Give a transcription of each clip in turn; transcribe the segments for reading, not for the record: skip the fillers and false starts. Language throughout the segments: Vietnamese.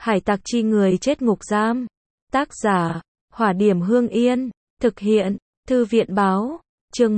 Hải tặc chi người chết ngục giam. Tác giả, Hỏa Điểm Hương Yên. Thực hiện, Thư viện báo. Chương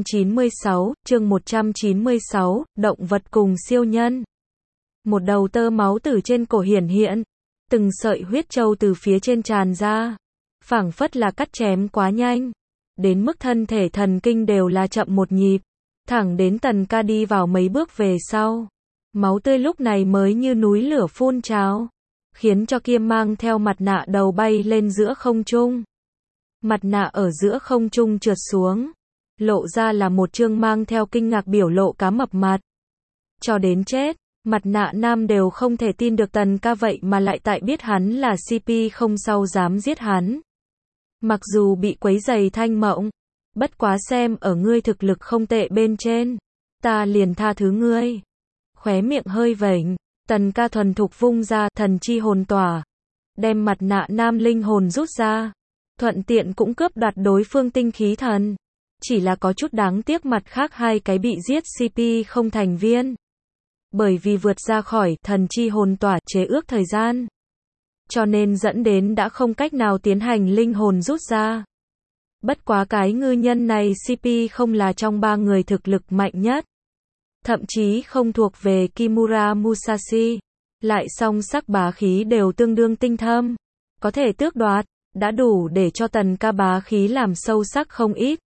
196, động vật cùng siêu nhân. Một đầu tơ máu từ trên cổ hiển hiện. Từng sợi huyết trâu từ phía trên tràn ra. Phảng phất là cắt chém quá nhanh. Đến mức thân thể thần kinh đều là chậm một nhịp. Thẳng đến Tần Ca đi vào mấy bước về sau. Máu tươi lúc này mới như núi lửa phun trào. Khiến cho kia mang theo mặt nạ đầu bay lên giữa không trung. Mặt nạ ở giữa không trung trượt xuống. Lộ ra là một trương mang theo kinh ngạc biểu lộ cá mập mặt. Cho đến chết, mặt nạ nam đều không thể tin được Tần Ca vậy mà lại tại biết hắn là CP không sau dám giết hắn. Mặc dù bị quấy giày thanh mộng, bất quá xem ở ngươi thực lực không tệ bên trên, ta liền tha thứ ngươi. Khóe miệng hơi vểnh, Tần Ca thuần thục vung ra thần chi hồn tỏa, đem mặt nạ nam linh hồn rút ra, thuận tiện cũng cướp đoạt đối phương tinh khí thần. Chỉ là có chút đáng tiếc mặt khác hai cái bị giết CP không thành viên. Bởi vì vượt ra khỏi thần chi hồn tỏa chế ước thời gian. Cho nên dẫn đến đã không cách nào tiến hành linh hồn rút ra. Bất quá cái ngư nhân này CP không là trong ba người thực lực mạnh nhất. Thậm chí không thuộc về Kimura Musashi. Lại song sắc bá khí đều tương đương tinh thâm. Có thể tước đoạt, đã đủ để cho Tần Ca bá khí làm sâu sắc không ít.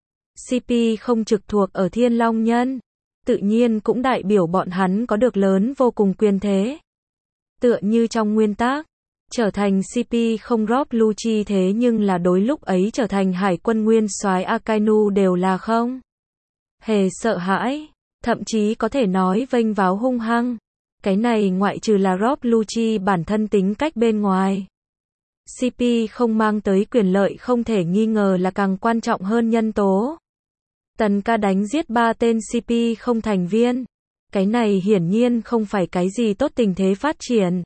CP không trực thuộc ở Thiên Long Nhân. Tự nhiên cũng đại biểu bọn hắn có được lớn vô cùng quyền thế. Tựa như trong nguyên tác, trở thành CP không Rob Lucci thế nhưng là đối lúc ấy trở thành hải quân nguyên soái Akainu đều là không hề sợ hãi, thậm chí có thể nói vênh váo hung hăng. Cái này ngoại trừ là Rob Lucci bản thân tính cách bên ngoài. CP không mang tới quyền lợi không thể nghi ngờ là càng quan trọng hơn nhân tố. Tần Ca đánh giết 3 tên CP không thành viên. Cái này hiển nhiên không phải cái gì tốt tình thế phát triển.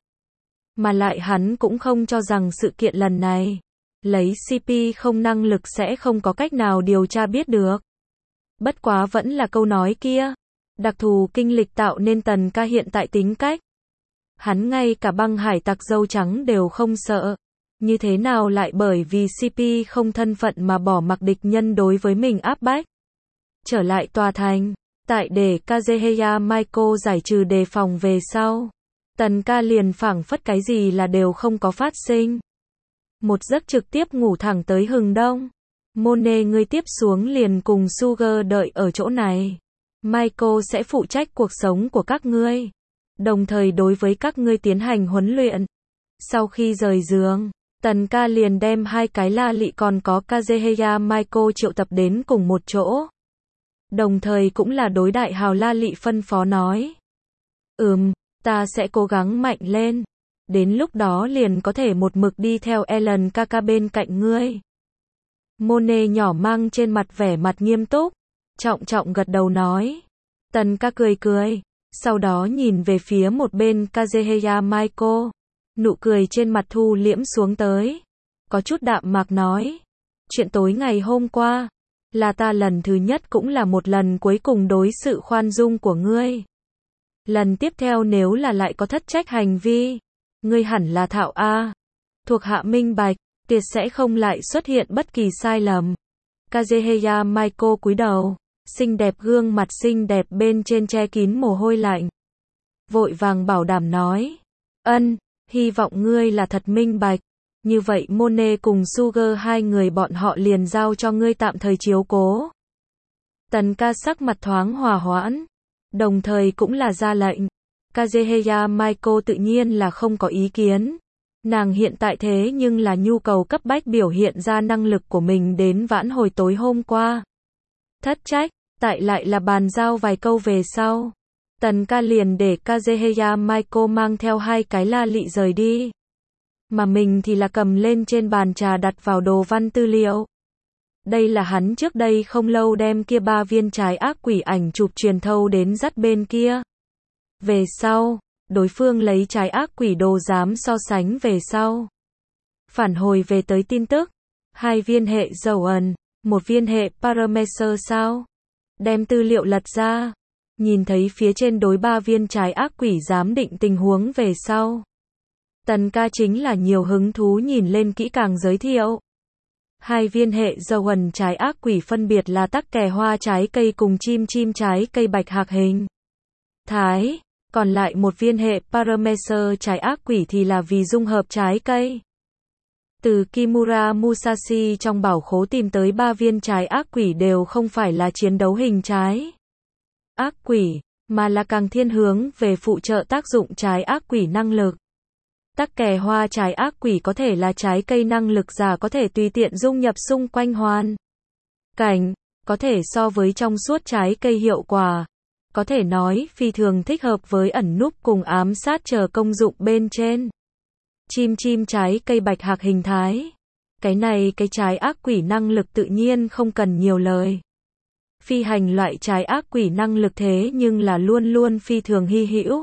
Mà lại hắn cũng không cho rằng sự kiện lần này, lấy CP không năng lực sẽ không có cách nào điều tra biết được. Bất quá vẫn là câu nói kia. Đặc thù kinh lịch tạo nên Tần Ca hiện tại tính cách. Hắn ngay cả băng hải tặc dâu trắng đều không sợ. Như thế nào lại bởi vì CP không thân phận mà bỏ mặc địch nhân đối với mình áp bách. Trở lại tòa thành, tại để Kazuhaya Michael giải trừ đề phòng về sau. Tần Ca liền phảng phất cái gì là đều không có phát sinh. Một giấc trực tiếp ngủ thẳng tới hừng đông. Mone ngươi tiếp xuống liền cùng Sugar đợi ở chỗ này. Michael sẽ phụ trách cuộc sống của các ngươi. Đồng thời đối với các ngươi tiến hành huấn luyện. Sau khi rời giường, Tần Ca liền đem hai cái la lị còn có Kazuhaya Michael triệu tập đến cùng một chỗ. Đồng thời cũng là đối đại hào la lị phân phó nói. Ta sẽ cố gắng mạnh lên. Đến lúc đó liền có thể một mực đi theo Ellen Kaka bên cạnh ngươi. Mone nhỏ mang trên mặt vẻ mặt nghiêm túc. Trọng gật đầu nói. Tần Ca cười cười. Sau đó nhìn về phía một bên Kazuhaya Michael. Nụ cười trên mặt thu liễm xuống tới. Có chút đạm mạc nói. Chuyện tối ngày hôm qua. Là ta lần thứ nhất cũng là một lần cuối cùng đối sự khoan dung của ngươi. Lần tiếp theo nếu là lại có thất trách hành vi, ngươi hẳn là thạo A. Thuộc hạ minh bạch, tuyệt sẽ không lại xuất hiện bất kỳ sai lầm. Kazuhaya Michael cúi đầu, xinh đẹp gương mặt xinh đẹp bên trên che kín mồ hôi lạnh. Vội vàng bảo đảm nói, hy vọng ngươi là thật minh bạch. Như vậy Mone cùng Sugar hai người bọn họ liền giao cho ngươi tạm thời chiếu cố. Tần Ca sắc mặt thoáng hòa hoãn. Đồng thời cũng là ra lệnh. Kazuhaya Michael tự nhiên là không có ý kiến. Nàng hiện tại thế nhưng là nhu cầu cấp bách biểu hiện ra năng lực của mình đến vãn hồi tối hôm qua. Thất trách, tại lại là bàn giao vài câu về sau. Tần Ca liền để Kazuhaya Michael mang theo hai cái la lị rời đi. Mà mình thì là cầm lên trên bàn trà đặt vào đồ văn tư liệu. Đây là hắn trước đây không lâu đem kia 3 viên trái ác quỷ ảnh chụp truyền thâu đến dắt bên kia. Về sau, đối phương lấy trái ác quỷ đồ giám so sánh về sau. Phản hồi về tới tin tức. 2 viên hệ dầu ẩn, 1 viên hệ parameter sao. Đem tư liệu lật ra. Nhìn thấy phía trên đối 3 viên trái ác quỷ giám định tình huống về sau. Tần ca chính là nhiều hứng thú nhìn lên kỹ càng giới thiệu. Hai viên hệ dầu ẩn trái ác quỷ phân biệt là tắc kè hoa trái cây cùng chim chim trái cây bạch hạc hình thái, còn lại một viên hệ Paramecer trái ác quỷ thì là vì dung hợp trái cây. Từ Kimura Musashi trong bảo khố tìm tới 3 viên trái ác quỷ đều không phải là chiến đấu hình trái ác quỷ, mà là càng thiên hướng về phụ trợ tác dụng trái ác quỷ năng lực. Tắc kè hoa trái ác quỷ có thể là trái cây năng lực giả có thể tùy tiện dung nhập xung quanh hoàn cảnh, có thể so với trong suốt trái cây hiệu quả. Có thể nói phi thường thích hợp với ẩn núp cùng ám sát chờ công dụng bên trên. Chim chim trái cây bạch hạc hình thái. Cái này cái trái ác quỷ năng lực tự nhiên không cần nhiều lời. Phi hành loại trái ác quỷ năng lực thế nhưng là luôn luôn phi thường hy hữu.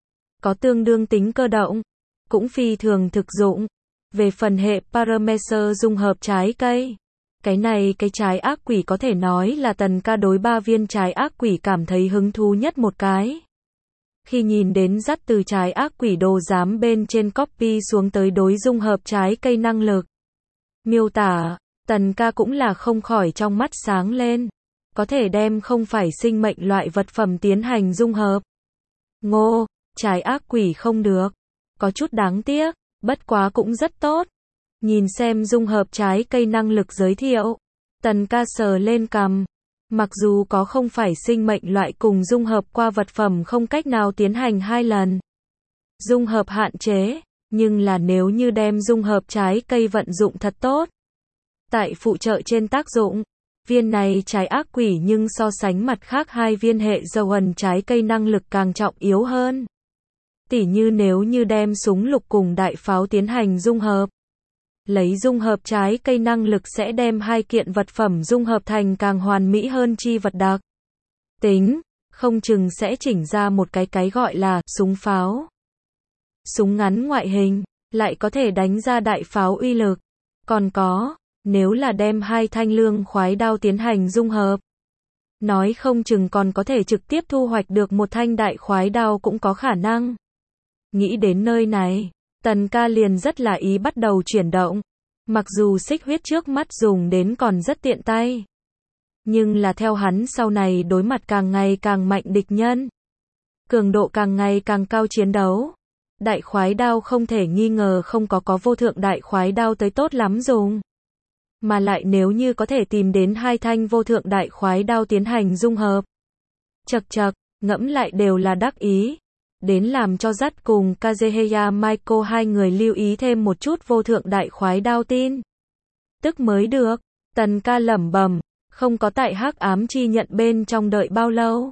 Có tương đương tính cơ động, cũng phi thường thực dụng. Về phần hệ Paramecer dung hợp trái cây. Cái này cái trái ác quỷ có thể nói là tần ca đối 3 viên trái ác quỷ cảm thấy hứng thú nhất một cái. Khi nhìn đến dắt từ trái ác quỷ đồ giám bên trên copy xuống tới đối dung hợp trái cây năng lực miêu tả, tần ca cũng là không khỏi trong mắt sáng lên. Có thể đem không phải sinh mệnh loại vật phẩm tiến hành dung hợp. Ngô, trái ác quỷ không được. Có chút đáng tiếc, bất quá cũng rất tốt. Nhìn xem dung hợp trái cây năng lực giới thiệu. Tần ca sờ lên cằm. Mặc dù có không phải sinh mệnh loại cùng dung hợp qua vật phẩm không cách nào tiến hành 2 lần. Dung hợp hạn chế, nhưng là nếu như đem dung hợp trái cây vận dụng thật tốt. Tại phụ trợ trên tác dụng, viên này trái ác quỷ nhưng so sánh mặt khác 2 viên hệ dầu ẩn trái cây năng lực càng trọng yếu hơn. Tỉ như nếu như đem súng lục cùng đại pháo tiến hành dung hợp. Lấy dung hợp trái cây năng lực sẽ đem 2 kiện vật phẩm dung hợp thành càng hoàn mỹ hơn chi vật đặc tính, không chừng sẽ chỉnh ra một cái gọi là súng pháo. Súng ngắn ngoại hình, lại có thể đánh ra đại pháo uy lực. Còn có, nếu là đem 2 thanh lương khoái đao tiến hành dung hợp, nói không chừng còn có thể trực tiếp thu hoạch được một thanh đại khoái đao cũng có khả năng. Nghĩ đến nơi này, tần ca liền rất là ý bắt đầu chuyển động. Mặc dù xích huyết trước mắt dùng đến còn rất tiện tay. Nhưng là theo hắn sau này đối mặt càng ngày càng mạnh địch nhân. Cường độ càng ngày càng cao chiến đấu. Đại khoái đao không thể nghi ngờ không có vô thượng đại khoái đao tới tốt lắm dùng. Mà lại nếu như có thể tìm đến 2 thanh vô thượng đại khoái đao tiến hành dung hợp. Chậc chậc, ngẫm lại đều là đắc ý. Đến làm cho dắt cùng Kazuhaya Maiko 2 người lưu ý thêm một chút vô thượng đại khoái đao tin. Tức mới được, tần ca lẩm bẩm, không có tại hắc ám chi nhận bên trong đợi bao lâu.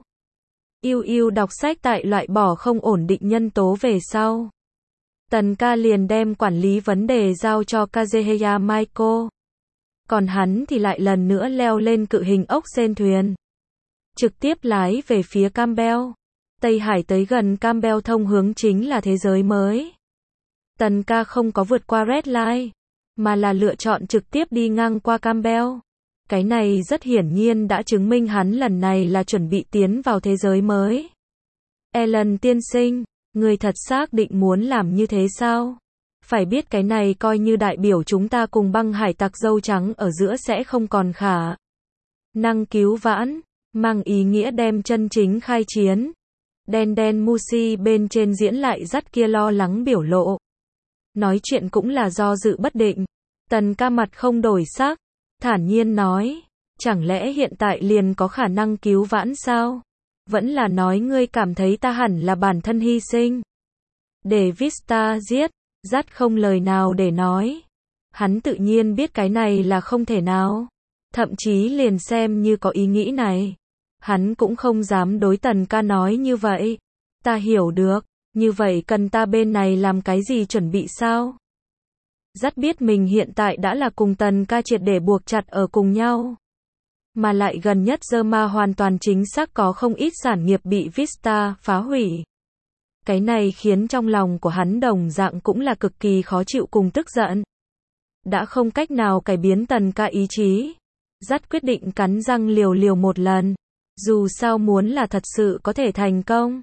Yêu đọc sách tại loại bỏ không ổn định nhân tố về sau. Tần ca liền đem quản lý vấn đề giao cho Kazuhaya Maiko. Còn hắn thì lại lần nữa leo lên cự hình ốc sên thuyền. Trực tiếp lái về phía Campbell. Tây Hải tới gần Campbell thông hướng chính là thế giới mới. Tần ca không có vượt qua Red Line, mà là lựa chọn trực tiếp đi ngang qua Campbell. Cái này rất hiển nhiên đã chứng minh hắn lần này là chuẩn bị tiến vào thế giới mới. Ellen tiên sinh, người thật xác định muốn làm như thế sao? Phải biết cái này coi như đại biểu chúng ta cùng băng hải tặc dâu trắng ở giữa sẽ không còn khả năng cứu vãn, mang ý nghĩa đem chân chính khai chiến. Đen Mushi bên trên diễn lại dắt kia lo lắng biểu lộ. Nói chuyện cũng là do dự bất định. Tần ca mặt không đổi sắc, thản nhiên nói, chẳng lẽ hiện tại liền có khả năng cứu vãn sao? Vẫn là nói ngươi cảm thấy ta hẳn là bản thân hy sinh. Để Vista giết, dắt không lời nào để nói. Hắn tự nhiên biết cái này là không thể nào. Thậm chí liền xem như có ý nghĩ này. Hắn cũng không dám đối tần ca nói như vậy. Ta hiểu được, như vậy cần ta bên này làm cái gì chuẩn bị sao? Dắt biết mình hiện tại đã là cùng tần ca triệt để buộc chặt ở cùng nhau. Mà lại gần nhất Zerma hoàn toàn chính xác có không ít sản nghiệp bị Vista phá hủy. Cái này khiến trong lòng của hắn đồng dạng cũng là cực kỳ khó chịu cùng tức giận. Đã không cách nào cải biến tần ca ý chí. Dắt quyết định cắn răng liều một lần. Dù sao muốn là thật sự có thể thành công.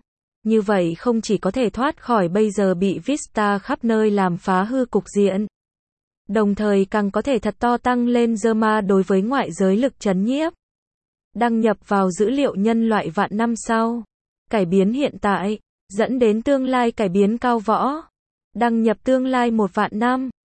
Như vậy không chỉ có thể thoát khỏi bây giờ bị Vista khắp nơi làm phá hư cục diện, đồng thời càng có thể thật to tăng lên Zerma đối với ngoại giới lực trấn nhiếp. Đăng nhập vào dữ liệu nhân loại vạn năm sau. Cải biến hiện tại, dẫn đến tương lai cải biến cao võ. Đăng nhập tương lai 1 vạn năm.